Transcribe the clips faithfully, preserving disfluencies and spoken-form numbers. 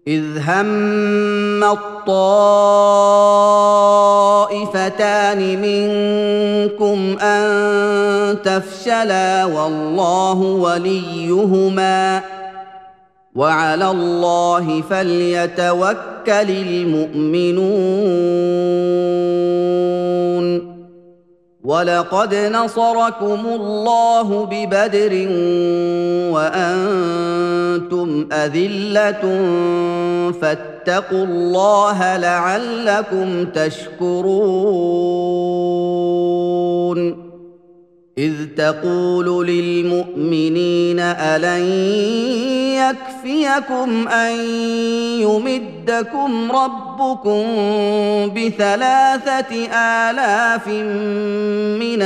إذ هم الطائفتان منكم أن تفشلا والله وليهما وعلى الله فليتوكل المؤمنون ولقد نصركم الله ببدر وأنتم أذلة فاتقوا الله لعلكم تشكرون إذ تقول للمؤمنين ألن يكفيكم أن يمدكم ربكم بثلاثة آلاف من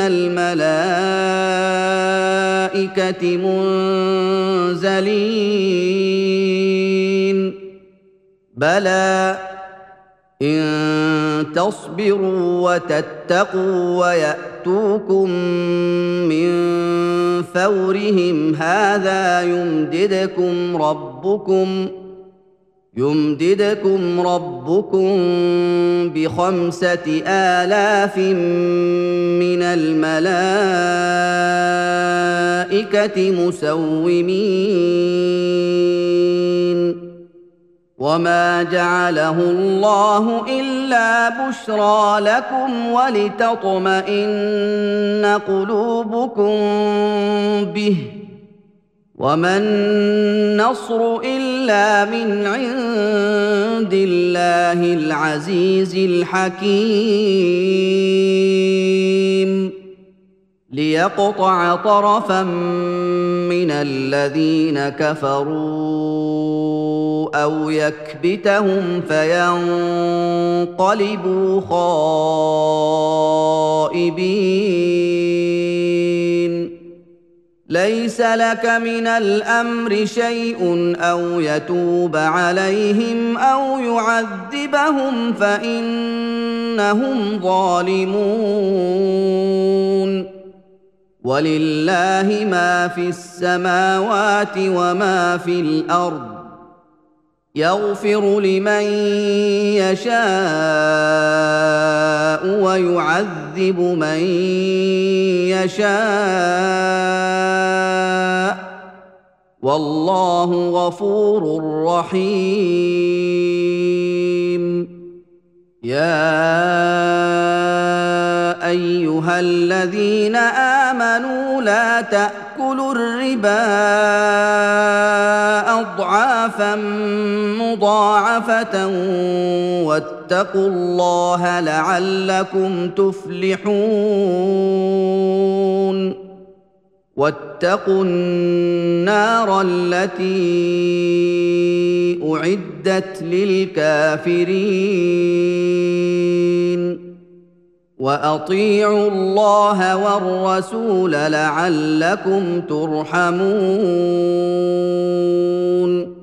الملائكة منزلين بلى إن تصبروا وتتقوا ويأتوكم من فورهم هذا يمددكم ربكم يمددكم ربكم بخمسة آلاف من الملائكة مسومين وما جعله الله إلا بشرى لكم ولتطمئن قلوبكم به وما النصر إلا من عند الله العزيز الحكيم ليقطع طرفا من الذين كفروا أو يكبتهم فينقلبوا خائبين ليس لك من الأمر شيء أو يتوب عليهم أو يعذبهم فإنهم ظالمون ولله ما في السماوات وما في الأرض يغفر لمن يشاء ويعذب من يشاء والله غفور رحيم يا أيها الذين آمنوا لا تأكلوا الربا أضعافا مضاعفة واتقوا الله لعلكم تفلحون واتقوا النار التي أعدت للكافرين وأطيعوا الله والرسول لعلكم ترحمون